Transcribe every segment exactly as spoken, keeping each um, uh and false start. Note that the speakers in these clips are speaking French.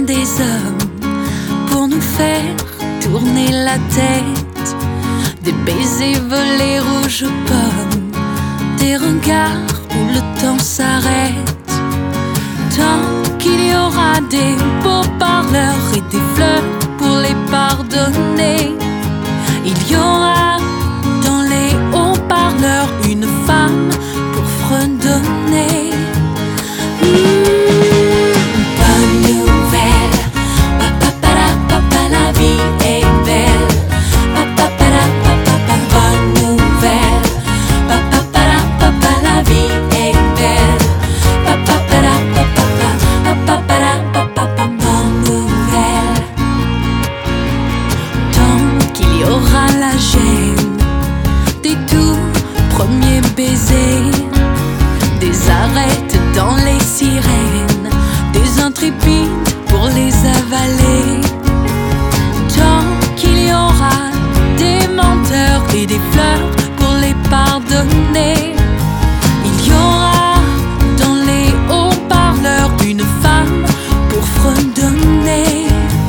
viennent des hommes pour nous faire tourner la tête. Des baisers volés rouges pommes, des regards où le temps s'arrête. Tant qu'il y aura des beaux parleurs et des fleurs pour les pardonner, il y aura dans les haut-parleurs une femme pour fredonner. Mmh. Bonne nouvelle, papa para papa, la vie est belle. Papa para papa, bonne nouvelle, papa para papa, la vie est belle. Papa para papa, papa para papa, bonne nouvelle. Tant qu'il y aura la gêne des tout premiers baisers, des arêtes dans les sirènes, des intrépides pour les avaler. Tant qu'il y aura des menteurs et des fleurs pour les pardonner, il y aura dans les haut-parleurs une femme pour fredonner.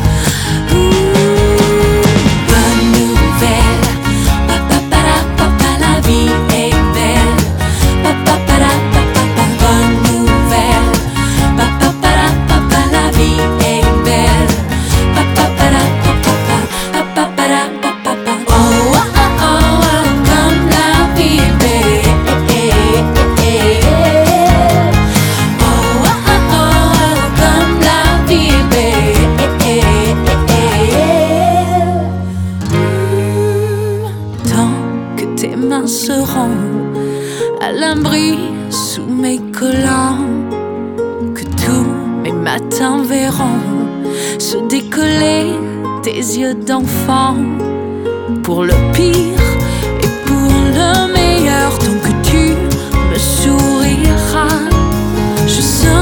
Bonne nouvelle, papa para papa, la vie est belle. Papa para papa, bonne nouvelle, papa para papa, la vie est belle. Papa para papa, papa para papa, oh oh oh oh, comme la vie est belle. Oh oh oh oh, comme la vie est belle. Tant que tes mains seront à l'abri sous mes collants, que tous mes matins verront se décoller tes yeux d'enfant. Pour le pire et pour le meilleur, tant que tu me souriras, je serai